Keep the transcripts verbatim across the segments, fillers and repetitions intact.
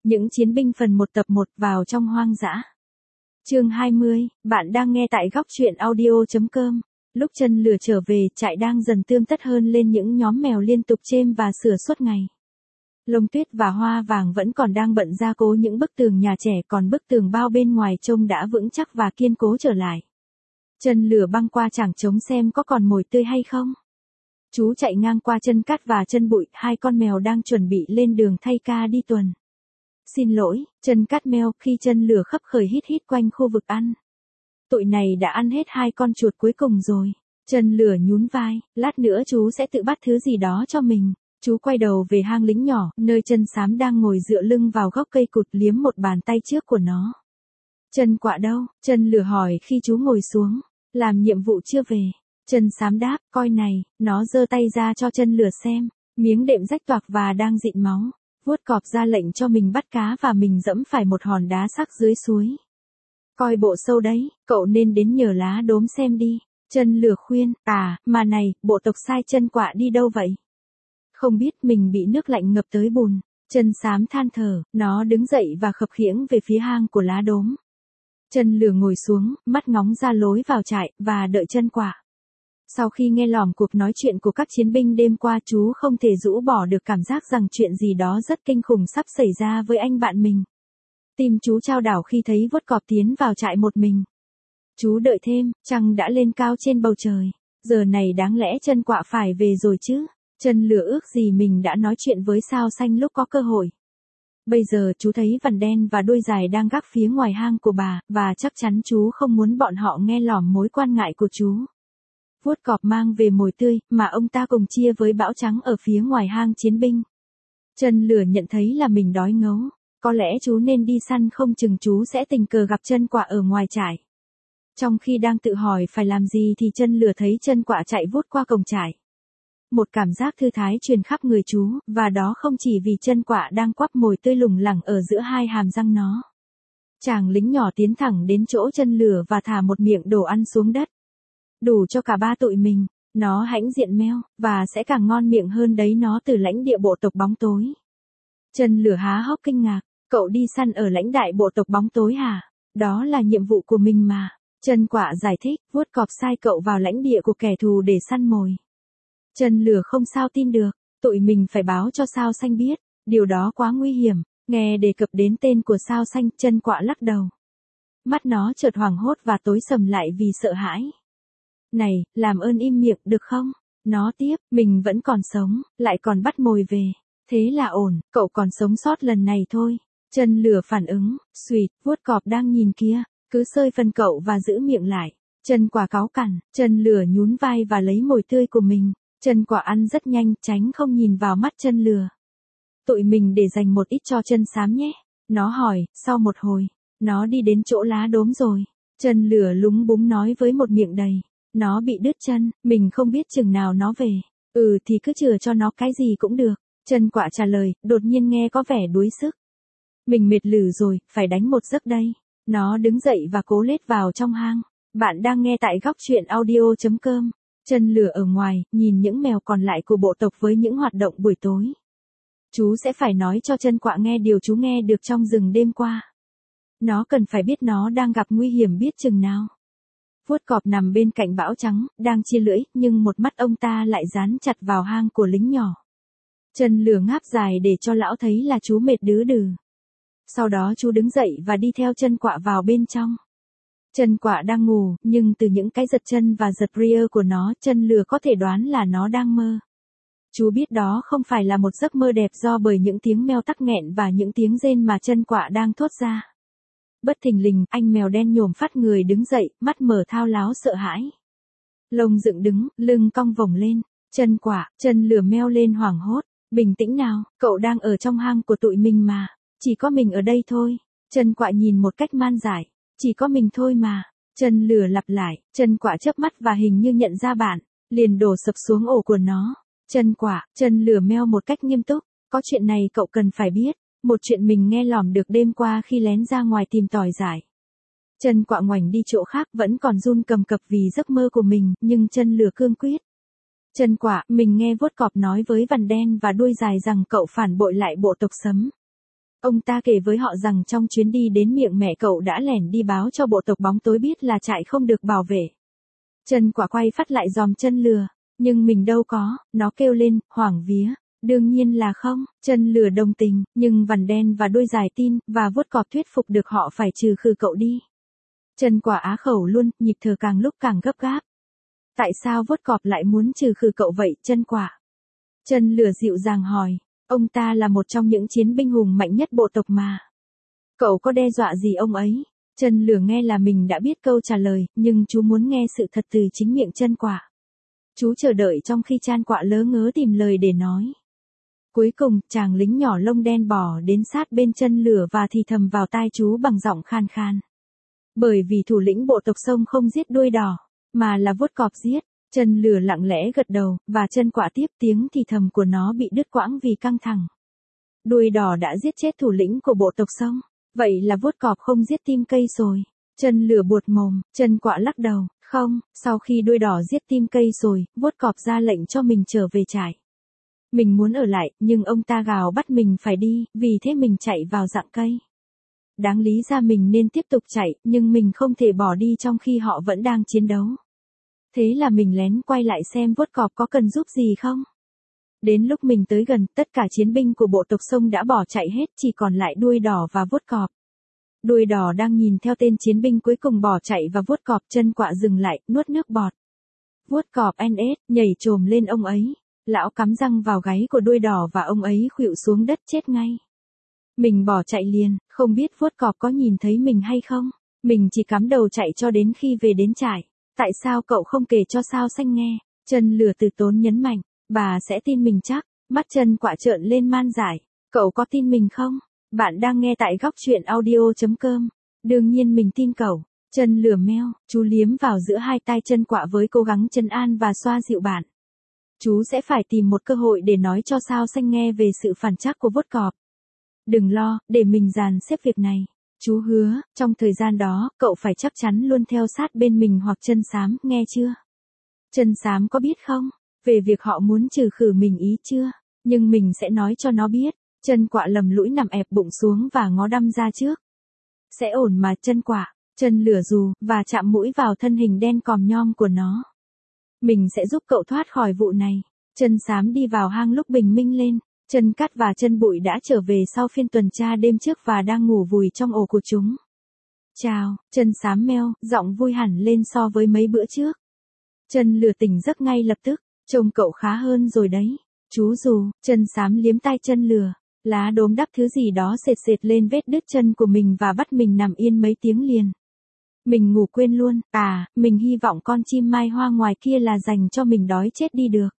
Những chiến binh phần một tập một vào trong hoang dã. Chương hai mươi, bạn đang nghe tại góc truyện audio chấm com. Lúc chân lửa trở về, trại đang dần tươm tất hơn lên những nhóm mèo liên tục chêm và sửa suốt ngày. Lông Tuyết và Hoa Vàng vẫn còn đang bận gia cố những bức tường nhà trẻ, còn bức tường bao bên ngoài trông đã vững chắc và kiên cố trở lại. Chân lửa băng qua chảng trống xem có còn mồi tươi hay không. Chú chạy ngang qua chân cát và chân bụi, hai con mèo đang chuẩn bị lên đường thay ca đi tuần. Xin lỗi, chân cát meo, khi chân lửa khấp khởi hít hít quanh khu vực ăn. Tụi này đã ăn hết hai con chuột cuối cùng rồi. Chân lửa nhún vai, lát nữa chú sẽ tự bắt thứ gì đó cho mình. Chú quay đầu về hang lính nhỏ, nơi chân xám đang ngồi dựa lưng vào gốc cây cụt liếm một bàn tay trước của nó. Chân quạ đâu? Chân lửa hỏi khi chú ngồi xuống. Làm nhiệm vụ chưa về. Chân xám đáp, coi này, nó giơ tay ra cho chân lửa xem. Miếng đệm rách toạc và đang dịn máu. Vuốt cọp ra lệnh cho mình bắt cá và mình dẫm phải một hòn đá sắc dưới suối. Coi bộ sâu đấy, cậu nên đến nhờ lá đốm xem đi. Chân lửa khuyên, à, mà này, bộ tộc sai chân quạ đi đâu vậy? Không biết, mình bị nước lạnh ngập tới bùn. Chân xám than thở, nó đứng dậy và khập khiễng về phía hang của lá đốm. Chân lửa ngồi xuống, mắt ngóng ra lối vào trại, và đợi chân quạ. Sau khi nghe lỏm cuộc nói chuyện của các chiến binh đêm qua, chú không thể rũ bỏ được cảm giác rằng chuyện gì đó rất kinh khủng sắp xảy ra với anh bạn mình. Tim chú chao đảo khi thấy vuốt cọp tiến vào trại một mình. Chú đợi thêm, trăng đã lên cao trên bầu trời. Giờ này đáng lẽ chân quạ phải về rồi chứ. Chân lửa ước gì mình đã nói chuyện với sao xanh lúc có cơ hội. Bây giờ chú thấy vằn đen và đuôi dài đang gác phía ngoài hang của bà, và chắc chắn chú không muốn bọn họ nghe lỏm mối quan ngại của chú. Vuốt cọp mang về mồi tươi, mà ông ta cùng chia với bão trắng ở phía ngoài hang chiến binh. Chân lửa nhận thấy là mình đói ngấu. Có lẽ chú nên đi săn, không chừng chú sẽ tình cờ gặp chân quạ ở ngoài trại. Trong khi đang tự hỏi phải làm gì thì chân lửa thấy chân quạ chạy vút qua cổng trại. Một cảm giác thư thái truyền khắp người chú, và đó không chỉ vì chân quạ đang quắp mồi tươi lủng lẳng ở giữa hai hàm răng nó. Chàng lính nhỏ tiến thẳng đến chỗ chân lửa và thả một miệng đồ ăn xuống đất. Đủ cho cả ba tụi mình. Nó hãnh diện meo, và sẽ càng ngon miệng hơn đấy, nó từ lãnh địa bộ tộc bóng tối. Chân lửa há hốc kinh ngạc, cậu đi săn ở lãnh đại bộ tộc bóng tối hả? Đó là nhiệm vụ của mình mà. Chân quạ giải thích, vuốt cọp sai cậu vào lãnh địa của kẻ thù để săn mồi. Chân lửa không sao tin được, tụi mình phải báo cho sao xanh biết, điều đó quá nguy hiểm. Nghe đề cập đến tên của sao xanh, chân quạ lắc đầu. Mắt nó chợt hoảng hốt và tối sầm lại vì sợ hãi. Này, làm ơn im miệng được không? Nó tiếp, mình vẫn còn sống, lại còn bắt mồi về. Thế là ổn, cậu còn sống sót lần này thôi. Chân lửa phản ứng, suýt, vuốt cọp đang nhìn kia, cứ xơi phân cậu và giữ miệng lại. Chân quạ cáu cằn, chân lửa nhún vai và lấy mồi tươi của mình. Chân quạ ăn rất nhanh, tránh không nhìn vào mắt chân lửa. Tụi mình để dành một ít cho chân xám nhé. Nó hỏi, sau một hồi, nó đi đến chỗ lá đốm rồi. Chân lửa lúng búng nói với một miệng đầy. Nó bị đứt chân, mình không biết chừng nào nó về. Ừ thì cứ chừa cho nó cái gì cũng được. Chân quạ trả lời, đột nhiên nghe có vẻ đuối sức. Mình mệt lử rồi, phải đánh một giấc đây. Nó đứng dậy và cố lết vào trong hang. Bạn đang nghe tại góc truyện audio chấm com. Chân lửa ở ngoài, nhìn những mèo còn lại của bộ tộc với những hoạt động buổi tối. Chú sẽ phải nói cho chân quạ nghe điều chú nghe được trong rừng đêm qua. Nó cần phải biết nó đang gặp nguy hiểm biết chừng nào. Vuốt cọp nằm bên cạnh bão trắng, đang chia lưỡi, nhưng một mắt ông ta lại dán chặt vào hang của lính nhỏ. Chân lửa ngáp dài để cho lão thấy là chú mệt đứ đừ. Sau đó chú đứng dậy và đi theo chân quạ vào bên trong. Chân quạ đang ngủ, nhưng từ những cái giật chân và giật ria của nó, chân lửa có thể đoán là nó đang mơ. Chú biết đó không phải là một giấc mơ đẹp do bởi những tiếng meo tắc nghẹn và những tiếng rên mà chân quạ đang thốt ra. Bất thình lình, anh mèo đen nhổm phát người đứng dậy, mắt mở thao láo sợ hãi. Lông dựng đứng, lưng cong vòng lên. Chân quạ, chân lửa meo lên hoảng hốt. Bình tĩnh nào, cậu đang ở trong hang của tụi mình mà. Chỉ có mình ở đây thôi. Chân quạ nhìn một cách man dại. Chỉ có mình thôi mà. Chân lửa lặp lại, chân quạ chớp mắt và hình như nhận ra bạn. Liền đổ sập xuống ổ của nó. Chân quạ, chân lửa meo một cách nghiêm túc. Có chuyện này cậu cần phải biết. Một chuyện mình nghe lỏm được đêm qua khi lén ra ngoài tìm tòi giải. Chân quạ ngoảnh đi chỗ khác, vẫn còn run cầm cập vì giấc mơ của mình, nhưng chân lửa cương quyết. Chân quạ, mình nghe vuốt cọp nói với vằn đen và đuôi dài rằng cậu phản bội lại bộ tộc sấm. Ông ta kể với họ rằng trong chuyến đi đến miệng mẹ cậu đã lẻn đi báo cho bộ tộc bóng tối biết là trại không được bảo vệ. Chân Quả quay phát lại giòm chân lừa, nhưng mình đâu có, nó kêu lên, hoảng vía. Đương nhiên là không, Chân Lừa đồng tình, nhưng vằn đen và đuôi dài tin, và vuốt cọp thuyết phục được họ phải trừ khử cậu đi. Chân Quả á khẩu luôn, nhịp thở càng lúc càng gấp gáp. Tại sao vuốt cọp lại muốn trừ khử cậu vậy, Chân Quả? Chân Lừa dịu dàng hỏi, ông ta là một trong những chiến binh hùng mạnh nhất bộ tộc mà. Cậu có đe dọa gì ông ấy? Chân Lừa nghe là mình đã biết câu trả lời, nhưng chú muốn nghe sự thật từ chính miệng Chân Quả. Chú chờ đợi trong khi Chân Quả lớ ngớ tìm lời để nói. Cuối cùng, chàng lính nhỏ lông đen bò đến sát bên Chân Lừa và thì thầm vào tai chú bằng giọng khan khan. Bởi vì thủ lĩnh bộ tộc sông không giết đuôi đỏ, mà là vuốt cọp giết. Chân Lừa lặng lẽ gật đầu, và Chân Quả tiếp tiếng thì thầm của nó bị đứt quãng vì căng thẳng. Đuôi đỏ đã giết chết thủ lĩnh của bộ tộc sông, vậy là vuốt cọp không giết tim cây rồi. Chân Lừa buột mồm, Chân Quả lắc đầu, không, sau khi đuôi đỏ giết tim cây rồi, vuốt cọp ra lệnh cho mình trở về trại. Mình muốn ở lại, nhưng ông ta gào bắt mình phải đi, vì thế mình chạy vào rặng cây. Đáng lý ra mình nên tiếp tục chạy, nhưng mình không thể bỏ đi trong khi họ vẫn đang chiến đấu. Thế là mình lén quay lại xem vuốt cọp có cần giúp gì không. Đến lúc mình tới gần, tất cả chiến binh của bộ tộc sông đã bỏ chạy hết, chỉ còn lại đuôi đỏ và vuốt cọp. Đuôi đỏ đang nhìn theo tên chiến binh cuối cùng bỏ chạy và vuốt cọp. Chân Quả dừng lại, nuốt nước bọt. Vuốt cọp en ét, nhảy chồm lên ông ấy. Lão cắm răng vào gáy của đuôi đỏ và ông ấy khuỵu xuống đất chết ngay. Mình bỏ chạy liền, không biết vuốt cọp có nhìn thấy mình hay không. Mình chỉ cắm đầu chạy cho đến khi về đến trại. Tại sao cậu không kể cho Sao Xanh nghe? Chân Lừa từ tốn nhấn mạnh, bà sẽ tin mình chắc. Mắt Chân Quả trợn lên man dại. Cậu có tin mình không? Bạn đang nghe tại góc truyện audio chấm com. Đương nhiên mình tin cậu. Chân Lừa meo, chú liếm vào giữa hai tai Chân Quả với cố gắng trấn an và xoa dịu bạn. Chú sẽ phải tìm một cơ hội để nói cho Sao Xanh nghe về sự phản trắc của vuốt cọp. Đừng lo, để mình dàn xếp việc này. Chú hứa, trong thời gian đó, cậu phải chắc chắn luôn theo sát bên mình hoặc Chân Xám, nghe chưa? Chân Xám có biết không? Về việc họ muốn trừ khử mình ý chưa? Nhưng mình sẽ nói cho nó biết. Chân Quả lầm lũi nằm ẹp bụng xuống và ngó đăm ra trước. Sẽ ổn mà, Chân Quả. Chân Lừa rù, và chạm mũi vào thân hình đen còm nhom của nó. Mình sẽ giúp cậu thoát khỏi vụ này. Chân Xám đi vào hang lúc bình minh lên. Chân Cát và Chân Bụi đã trở về sau phiên tuần tra đêm trước và đang ngủ vùi trong ổ của chúng. Chào, Chân Xám meo, giọng vui hẳn lên so với mấy bữa trước. Chân Lừa tỉnh giấc ngay lập tức, trông cậu khá hơn rồi đấy. Chú dù, Chân Xám liếm tai Chân Lừa, lá đốm đắp thứ gì đó sệt sệt lên vết đứt chân của mình và bắt mình nằm yên mấy tiếng liền. Mình ngủ quên luôn, à, mình hy vọng con chim mai hoa ngoài kia là dành cho mình đói chết đi được.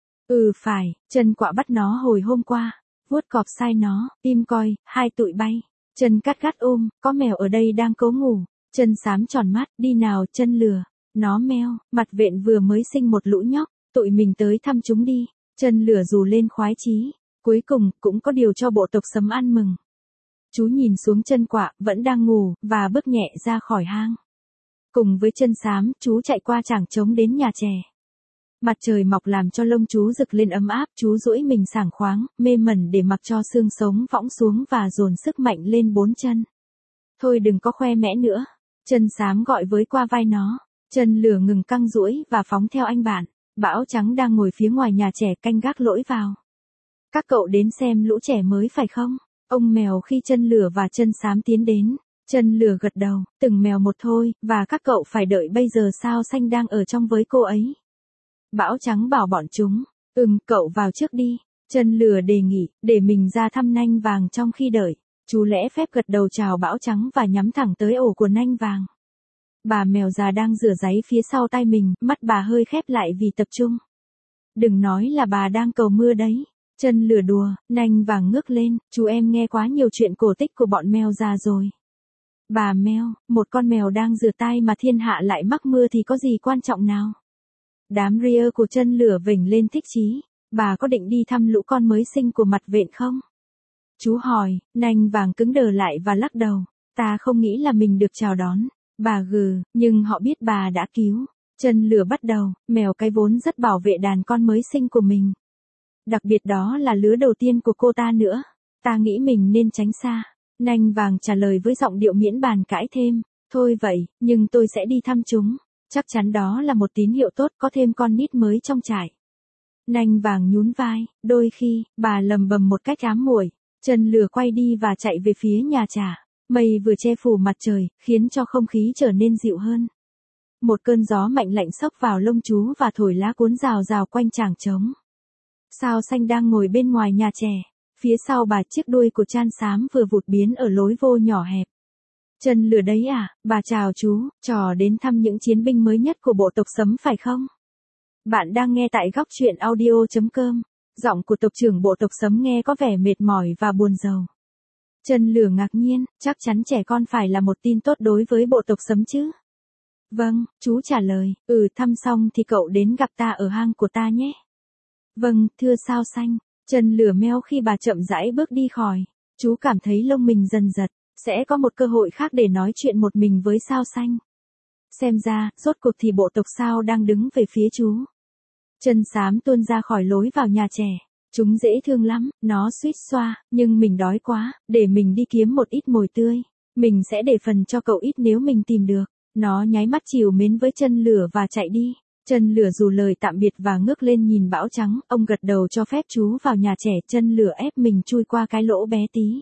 Ừ phải, Chân Quả bắt nó hồi hôm qua, vuốt cọp sai nó, im coi, hai tụi bay. Chân Cát gắt ôm, có mèo ở đây đang cố ngủ. Chân Xám tròn mắt, đi nào Chân Lừa. Nó meo, mặt vện vừa mới sinh một lũ nhóc, tụi mình tới thăm chúng đi. Chân Lừa rù lên khoái chí. Cuối cùng, cũng có điều cho bộ tộc Sấm ăn mừng. Chú nhìn xuống Chân Quả, vẫn đang ngủ, và bước nhẹ ra khỏi hang. Cùng với Chân Xám, chú chạy qua trảng trống đến nhà chè. Mặt trời mọc làm cho lông chú rực lên ấm áp, chú duỗi mình sảng khoáng, mê mẩn để mặc cho xương sống võng xuống và dồn sức mạnh lên bốn chân. Thôi đừng có khoe mẽ nữa. Chân Xám gọi với qua vai nó. Chân Lừa ngừng căng duỗi và phóng theo anh bạn. Bão Trắng đang ngồi phía ngoài nhà trẻ canh gác lỗi vào. Các cậu đến xem lũ trẻ mới phải không? Ông mèo khi Chân Lừa và Chân Xám tiến đến. Chân Lừa gật đầu, từng mèo một thôi, và các cậu phải đợi bây giờ Sao Xanh đang ở trong với cô ấy. Bão Trắng bảo bọn chúng, ừm, cậu vào trước đi. Chân Lừa đề nghị, để mình ra thăm Nanh Vàng trong khi đợi. Chú lễ phép gật đầu chào Bão Trắng và nhắm thẳng tới ổ của Nanh Vàng. Bà mèo già đang rửa ráy phía sau tai mình, mắt bà hơi khép lại vì tập trung. Đừng nói là bà đang cầu mưa đấy. Chân Lừa đùa, Nanh Vàng ngước lên, chú em nghe quá nhiều chuyện cổ tích của bọn mèo già rồi. Bà mèo, một con mèo đang rửa tay mà thiên hạ lại mắc mưa thì có gì quan trọng nào? Đám ria của Chân Lừa vểnh lên thích chí. Bà có định đi thăm lũ con mới sinh của mặt vện không? Chú hỏi, Nanh Vàng cứng đờ lại và lắc đầu. Ta không nghĩ là mình được chào đón. Bà gừ, nhưng họ biết bà đã cứu. Chân Lừa bắt đầu, mèo cái vốn rất bảo vệ đàn con mới sinh của mình. Đặc biệt đó là lứa đầu tiên của cô ta nữa. Ta nghĩ mình nên tránh xa. Nanh vàng trả lời với giọng điệu miễn bàn cãi thêm. Thôi vậy, nhưng tôi sẽ đi thăm chúng. Chắc chắn đó là một tín hiệu tốt, có thêm con nít mới trong trại. Nanh vàng nhún vai, đôi khi, bà lầm bầm một cách ám muội. Chân lửa quay đi và chạy về phía nhà trà. Mây vừa che phủ mặt trời, khiến cho không khí trở nên dịu hơn. Một cơn gió mạnh lạnh xốc vào lông chú và thổi lá cuốn rào rào quanh chảng trống. Sao xanh đang ngồi bên ngoài nhà chè. Phía sau bà chiếc đuôi của Chan xám vừa vụt biến ở lối vô nhỏ hẹp. Chân lửa đấy à, bà chào chú, trò đến thăm những chiến binh mới nhất của bộ tộc Sấm phải không? Bạn đang nghe tại góc truyện audio chấm com. Giọng của tộc trưởng bộ tộc Sấm nghe có vẻ mệt mỏi và buồn rầu. Chân lửa ngạc nhiên, chắc chắn trẻ con phải là một tin tốt đối với bộ tộc Sấm chứ? Vâng, chú trả lời, ừ thăm xong thì cậu đến gặp ta ở hang của ta nhé. Vâng, thưa Sao xanh. Chân lửa meo khi bà chậm rãi bước đi khỏi. Chú cảm thấy lông mình dần giật, sẽ có một cơ hội khác để nói chuyện một mình với Sao xanh. Xem ra, rốt cuộc thì bộ tộc Sao đang đứng về phía chú. Chân xám tuôn ra khỏi lối vào nhà trẻ. Chúng dễ thương lắm, nó suýt xoa, nhưng mình đói quá, để mình đi kiếm một ít mồi tươi. Mình sẽ để phần cho cậu ít nếu mình tìm được. Nó nháy mắt trìu mến với chân lửa và chạy đi. Chân lửa dù lời tạm biệt và ngước lên nhìn bão trắng, ông gật đầu cho phép chú vào nhà trẻ. Chân lửa ép mình chui qua cái lỗ bé tí.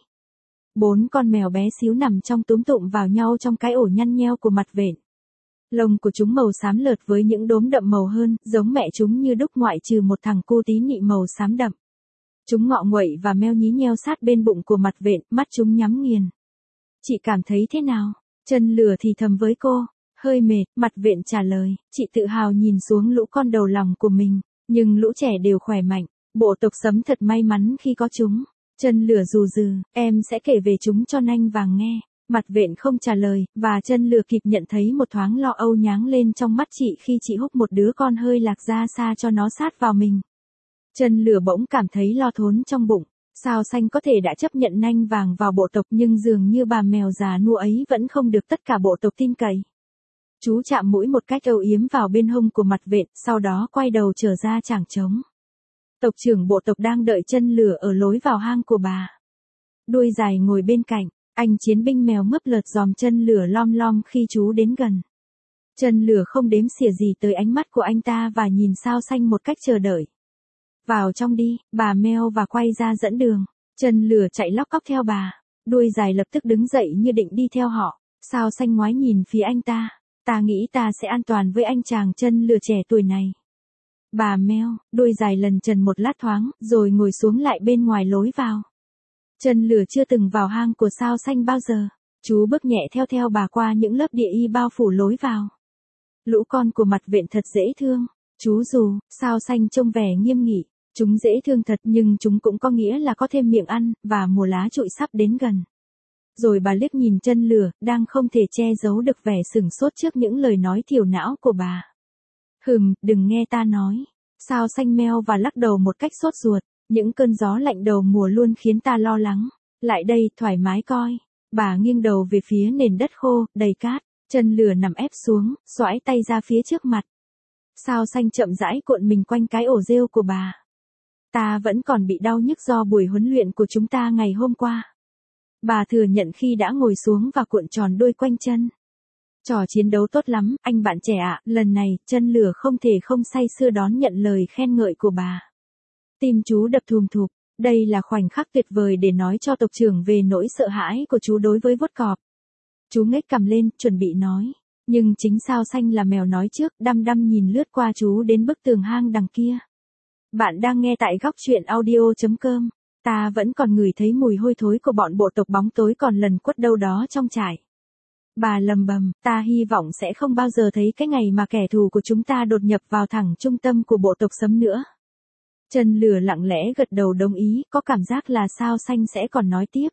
Bốn con mèo bé xíu nằm trong túm tụm vào nhau trong cái ổ nhăn nheo của mặt vện. Lông của chúng màu xám lợt với những đốm đậm màu hơn, giống mẹ chúng như đúc ngoại trừ một thằng cu tí nị màu xám đậm. Chúng ngọ nguậy và meo nhí nheo sát bên bụng của mặt vện, mắt chúng nhắm nghiền. Chị cảm thấy thế nào? Chân lửa thì thầm với cô. Hơi mệt, mặt vện trả lời, chị tự hào nhìn xuống lũ con đầu lòng của mình, nhưng lũ trẻ đều khỏe mạnh, bộ tộc Sấm thật may mắn khi có chúng. Chân lửa rù rừ, em sẽ kể về chúng cho Nanh vàng nghe. Mặt vện không trả lời, và chân lửa kịp nhận thấy một thoáng lo âu nháng lên trong mắt chị khi chị húc một đứa con hơi lạc ra xa cho nó sát vào mình. Chân lửa bỗng cảm thấy lo thốn trong bụng. Sao xanh có thể đã chấp nhận Nanh vàng vào bộ tộc, nhưng dường như bà mèo già nua ấy vẫn không được tất cả bộ tộc tin cậy. Chú chạm mũi một cách âu yếm vào bên hông của mặt vện, sau đó quay đầu trở ra chảng trống. Tộc trưởng bộ tộc đang đợi chân lửa ở lối vào hang của bà. Đuôi dài ngồi bên cạnh, anh chiến binh mèo mướp lợt dòm chân lửa lom lom khi chú đến gần. Chân lửa không đếm xỉa gì tới ánh mắt của anh ta và nhìn Sao xanh một cách chờ đợi. Vào trong đi, bà meo và quay ra dẫn đường. Chân lửa chạy lóc cóc theo bà. Đuôi dài lập tức đứng dậy như định đi theo họ. Sao xanh ngoái nhìn phía anh ta. Ta nghĩ ta sẽ an toàn với anh chàng chân lửa trẻ tuổi này. Bà meo, đuôi dài lần trần một lát thoáng, rồi ngồi xuống lại bên ngoài lối vào. Chân lửa chưa từng vào hang của Sao xanh bao giờ. Chú bước nhẹ theo theo bà qua những lớp địa y bao phủ lối vào. Lũ con của mặt vện thật dễ thương. Chú dù, Sao xanh trông vẻ nghiêm nghị. Chúng dễ thương thật, nhưng chúng cũng có nghĩa là có thêm miệng ăn, và mùa lá trụi sắp đến gần. Rồi bà liếc nhìn chân lửa, đang không thể che giấu được vẻ sửng sốt trước những lời nói thiểu não của bà. Hừm, đừng nghe ta nói. Sao xanh meo và lắc đầu một cách sốt ruột. Những cơn gió lạnh đầu mùa luôn khiến ta lo lắng. Lại đây, thoải mái coi. Bà nghiêng đầu về phía nền đất khô, đầy cát. Chân lửa nằm ép xuống, xoãi tay ra phía trước mặt. Sao xanh chậm rãi cuộn mình quanh cái ổ rêu của bà. Ta vẫn còn bị đau nhức do buổi huấn luyện của chúng ta ngày hôm qua. Bà thừa nhận khi đã ngồi xuống và cuộn tròn đuôi quanh chân. Trò chiến đấu tốt lắm, anh bạn trẻ ạ, lần này, chân lửa không thể không say sưa đón nhận lời khen ngợi của bà. Tim chú đập thùm thụp, đây là khoảnh khắc tuyệt vời để nói cho tộc trưởng về nỗi sợ hãi của chú đối với vuốt cọp. Chú ngếch cằm lên, chuẩn bị nói. Nhưng chính Sao xanh là mèo nói trước, đăm đăm nhìn lướt qua chú đến bức tường hang đằng kia. Bạn đang nghe tại góc truyện audio chấm com. Ta vẫn còn ngửi thấy mùi hôi thối của bọn bộ tộc bóng tối còn lần quất đâu đó trong trại. Bà lầm bầm, ta hy vọng sẽ không bao giờ thấy cái ngày mà kẻ thù của chúng ta đột nhập vào thẳng trung tâm của bộ tộc Sấm nữa. Chân lửa lặng lẽ gật đầu đồng ý, có cảm giác là Sao xanh sẽ còn nói tiếp.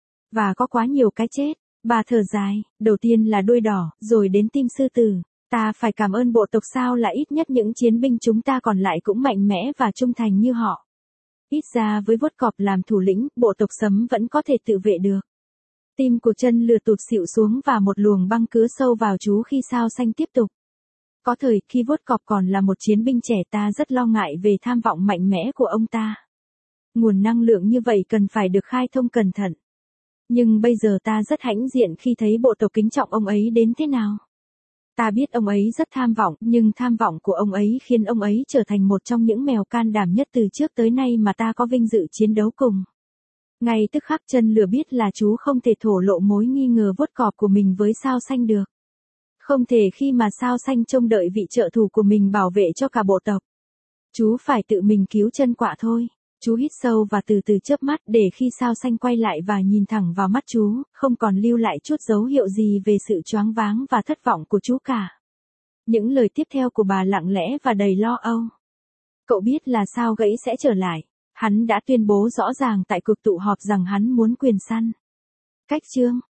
Và có quá nhiều cái chết. Bà thở dài, đầu tiên là đuôi đỏ, rồi đến tim sư tử. Ta phải cảm ơn bộ tộc Sao là ít nhất những chiến binh chúng ta còn lại cũng mạnh mẽ và trung thành như họ. Ít ra với vuốt cọp làm thủ lĩnh, bộ tộc Sấm vẫn có thể tự vệ được. Tim của chân lửa tụt xịu xuống và một luồng băng cứa sâu vào chú khi Sao xanh tiếp tục. Có thời, khi vuốt cọp còn là một chiến binh trẻ, ta rất lo ngại về tham vọng mạnh mẽ của ông ta. Nguồn năng lượng như vậy cần phải được khai thông cẩn thận. Nhưng bây giờ ta rất hãnh diện khi thấy bộ tộc kính trọng ông ấy đến thế nào. Ta biết ông ấy rất tham vọng, nhưng tham vọng của ông ấy khiến ông ấy trở thành một trong những mèo can đảm nhất từ trước tới nay mà ta có vinh dự chiến đấu cùng. Ngay tức khắc chân lửa biết là chú không thể thổ lộ mối nghi ngờ vuốt cọp của mình với sao xanh được. Không thể khi mà sao xanh trông đợi vị trợ thủ của mình bảo vệ cho cả bộ tộc. Chú phải tự mình cứu chân quạ thôi. Chú hít sâu và từ từ chớp mắt để khi sao xanh quay lại và nhìn thẳng vào mắt chú, không còn lưu lại chút dấu hiệu gì về sự choáng váng và thất vọng của chú cả. Những lời tiếp theo của bà lặng lẽ và đầy lo âu. Cậu biết là sao gãy sẽ trở lại. Hắn đã tuyên bố rõ ràng tại cuộc tụ họp rằng hắn muốn quyền săn. Cách chương